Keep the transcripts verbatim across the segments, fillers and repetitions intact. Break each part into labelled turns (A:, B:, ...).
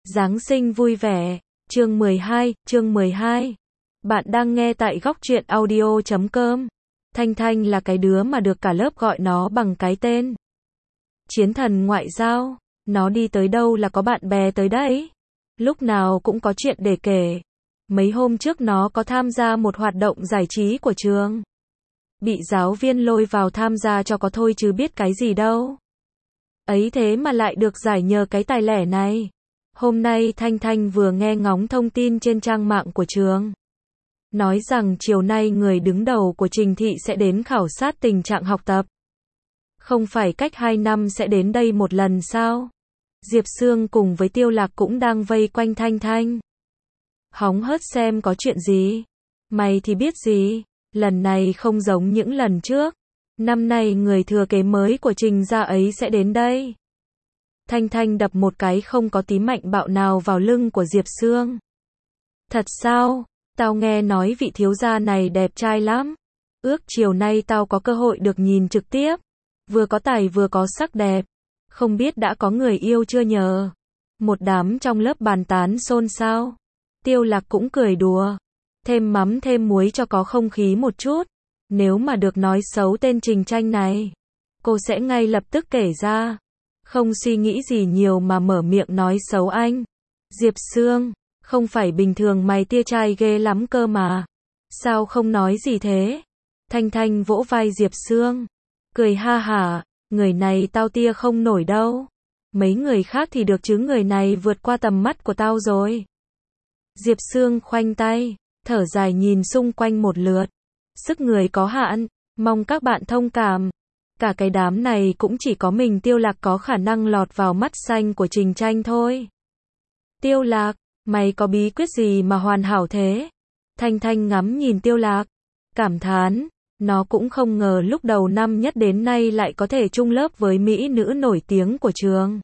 A: Giáng sinh vui vẻ, chương mười hai, chương mười hai. Bạn đang nghe tại góc truyện audio chấm com. Thanh Thanh là cái đứa mà được cả lớp gọi nó bằng cái tên chiến thần ngoại giao. Nó đi tới đâu là có bạn bè tới đấy. Lúc nào cũng có chuyện để kể. Mấy hôm trước nó có tham gia một hoạt động giải trí của trường. Bị giáo viên lôi vào tham gia cho có thôi chứ biết cái gì đâu. Ấy thế mà lại được giải nhờ cái tài lẻ này. Hôm nay Thanh Thanh vừa nghe ngóng thông tin trên trang mạng của trường. Nói rằng chiều nay người đứng đầu của Trình Thị sẽ đến khảo sát tình trạng học tập. Không phải cách hai năm sẽ đến đây một lần sao? Diệp Sương cùng với Tiêu Lạc cũng đang vây quanh Thanh Thanh. Hóng hớt xem có chuyện gì. Mày thì biết gì? Lần này không giống những lần trước. Năm nay người thừa kế mới của Trình gia ấy sẽ đến đây. Thanh Thanh đập một cái không có tí mạnh bạo nào vào lưng của Diệp Sương. Thật sao? Tao nghe nói vị thiếu gia này đẹp trai lắm. Ước chiều nay tao có cơ hội được nhìn trực tiếp. Vừa có tài vừa có sắc đẹp. Không biết đã có người yêu chưa nhờ? Một đám trong lớp bàn tán xôn xao. Tiêu Lạc cũng cười đùa. Thêm mắm thêm muối cho có không khí một chút. Nếu mà được nói xấu tên Trình Tranh này, cô sẽ ngay lập tức kể ra. Không suy nghĩ gì nhiều mà mở miệng nói xấu anh. Diệp Sương, không phải bình thường mày tia trai ghê lắm cơ mà. Sao không nói gì thế? Thanh Thanh vỗ vai Diệp Sương. Cười ha hả, người này tao tia không nổi đâu. Mấy người khác thì được chứ người này vượt qua tầm mắt của tao rồi. Diệp Sương khoanh tay, thở dài nhìn xung quanh một lượt. Sức người có hạn, mong các bạn thông cảm. Cả cái đám này cũng chỉ có mình Tiêu Lạc có khả năng lọt vào mắt xanh của Trình Tranh thôi. Tiêu Lạc, mày có bí quyết gì mà hoàn hảo thế? Thanh Thanh ngắm nhìn Tiêu Lạc, cảm thán, nó cũng không ngờ lúc đầu năm nhất đến nay lại có thể chung lớp với mỹ nữ nổi tiếng của trường.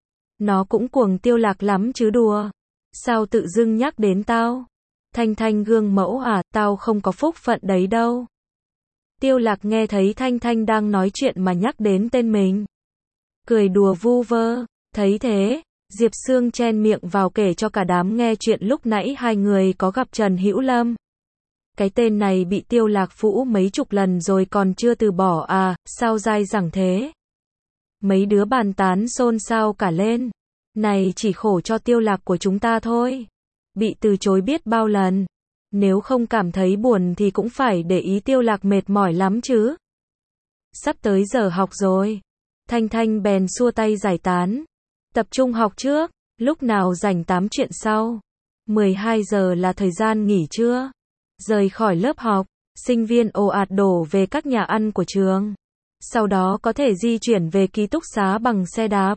A: Nó cũng cuồng Tiêu Lạc lắm chứ đùa. Sao tự dưng nhắc đến tao? Thanh Thanh gương mẫu à, tao không có phúc phận đấy đâu. Tiêu Lạc nghe thấy Thanh Thanh đang nói chuyện mà nhắc đến tên mình. Cười đùa vu vơ, thấy thế, Diệp Sương chen miệng vào kể cho cả đám nghe chuyện lúc nãy hai người có gặp Trần Hữu Lâm. Cái tên này bị Tiêu Lạc phũ mấy chục lần rồi còn chưa từ bỏ à, sao dai dẳng thế? Mấy đứa bàn tán xôn xao cả lên. Này chỉ khổ cho Tiêu Lạc của chúng ta thôi. Bị từ chối biết bao lần. Nếu không cảm thấy buồn thì cũng phải để ý Tiêu Lạc mệt mỏi lắm chứ. Sắp tới giờ học rồi. Thanh Thanh bèn xua tay giải tán. Tập trung học trước, lúc nào rảnh tám chuyện sau. mười hai giờ là thời gian nghỉ trưa. Rời khỏi lớp học, sinh viên ồ ạt đổ về các nhà ăn của trường. Sau đó có thể di chuyển về ký túc xá bằng xe đạp,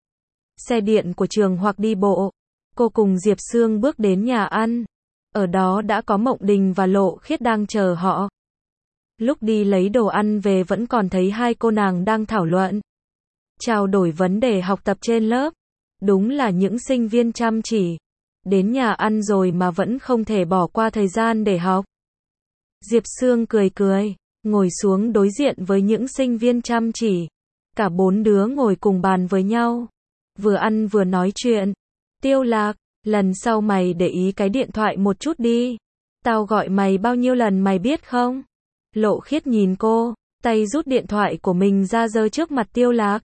A: xe điện của trường hoặc đi bộ. Cô cùng Diệp Sương bước đến nhà ăn. Ở đó đã có Mộng Đình và Lộ Khiết đang chờ họ. Lúc đi lấy đồ ăn về vẫn còn thấy hai cô nàng đang thảo luận, trao đổi vấn đề học tập trên lớp. Đúng là những sinh viên chăm chỉ. Đến nhà ăn rồi mà vẫn không thể bỏ qua thời gian để học. Diệp Sương cười cười, ngồi xuống đối diện với những sinh viên chăm chỉ. Cả bốn đứa ngồi cùng bàn với nhau. Vừa ăn vừa nói chuyện. Tiêu Lạc, lần sau mày để ý cái điện thoại một chút đi. Tao gọi mày bao nhiêu lần mày biết không? Lộ Khiết nhìn cô, tay rút điện thoại của mình ra giơ trước mặt Tiêu Lạc.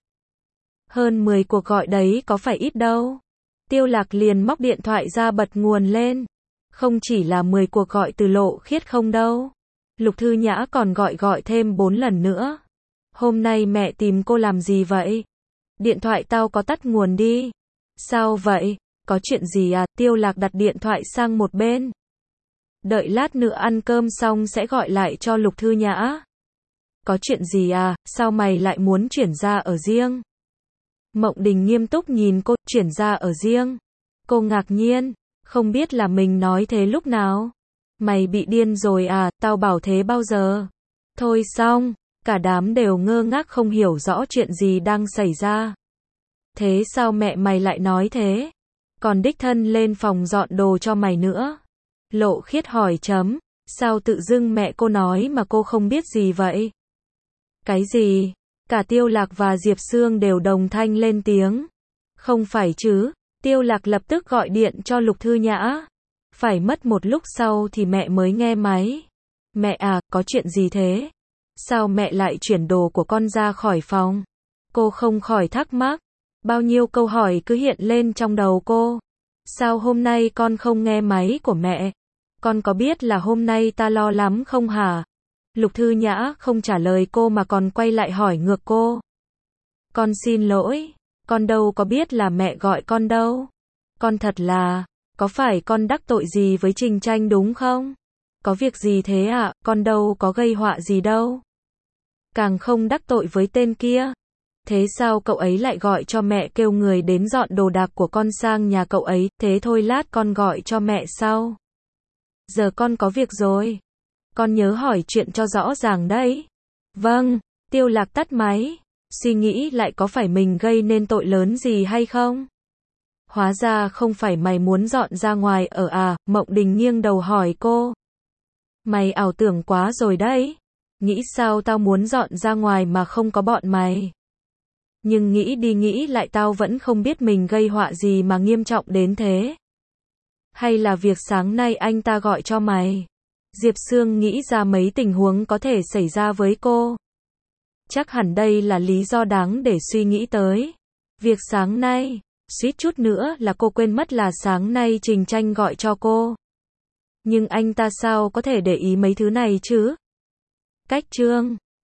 A: Hơn mười cuộc gọi đấy có phải ít đâu. Tiêu Lạc liền móc điện thoại ra bật nguồn lên. Không chỉ là mười cuộc gọi từ Lộ Khiết không đâu. Lục Thư Nhã còn gọi gọi thêm bốn lần nữa. Hôm nay mẹ tìm cô làm gì vậy? Điện thoại tao có tắt nguồn đi. Sao vậy? Có chuyện gì à? Tiêu Lạc đặt điện thoại sang một bên. Đợi lát nữa ăn cơm xong sẽ gọi lại cho Lục Thư Nhã. Có chuyện gì à? Sao mày lại muốn chuyển ra ở riêng? Mộng Đình nghiêm túc nhìn cô, chuyển ra ở riêng. Cô ngạc nhiên, không biết là mình nói thế lúc nào. Mày bị điên rồi à, tao bảo thế bao giờ. Thôi xong, cả đám đều ngơ ngác không hiểu rõ chuyện gì đang xảy ra. Thế sao mẹ mày lại nói thế? Còn đích thân lên phòng dọn đồ cho mày nữa. Lộ Khiết hỏi chấm, sao tự dưng mẹ cô nói mà cô không biết gì vậy? Cái gì? Cả Tiêu Lạc và Diệp Sương đều đồng thanh lên tiếng. Không phải chứ, Tiêu Lạc lập tức gọi điện cho Lục Thư Nhã. Phải mất một lúc sau thì mẹ mới nghe máy. Mẹ à, có chuyện gì thế? Sao mẹ lại chuyển đồ của con ra khỏi phòng? Cô không khỏi thắc mắc. Bao nhiêu câu hỏi cứ hiện lên trong đầu cô. Sao hôm nay con không nghe máy của mẹ? Con có biết là hôm nay ta lo lắm không hả? Lục Thư Nhã không trả lời cô mà còn quay lại hỏi ngược cô. Con xin lỗi, con đâu có biết là mẹ gọi con đâu. Con thật là, có phải con đắc tội gì với Trình Tranh đúng không? Có việc gì thế ạ, à? Con đâu có gây họa gì đâu. Càng không đắc tội với tên kia. Thế sao cậu ấy lại gọi cho mẹ kêu người đến dọn đồ đạc của con sang nhà cậu ấy, thế thôi lát con gọi cho mẹ sau. Giờ con có việc rồi. Con nhớ hỏi chuyện cho rõ ràng đấy. Vâng, Tiêu Lạc tắt máy. Suy nghĩ lại có phải mình gây nên tội lớn gì hay không? Hóa ra không phải mày muốn dọn ra ngoài ở à, Mộng Đình nghiêng đầu hỏi cô. Mày ảo tưởng quá rồi đấy. Nghĩ sao tao muốn dọn ra ngoài mà không có bọn mày. Nhưng nghĩ đi nghĩ lại tao vẫn không biết mình gây họa gì mà nghiêm trọng đến thế. Hay là việc sáng nay anh ta gọi cho mày? Diệp Sương nghĩ ra mấy tình huống có thể xảy ra với cô. Chắc hẳn đây là lý do đáng để suy nghĩ tới. Việc sáng nay, suýt chút nữa là cô quên mất là sáng nay Trình Tranh gọi cho cô. Nhưng anh ta sao có thể để ý mấy thứ này chứ? Cách chương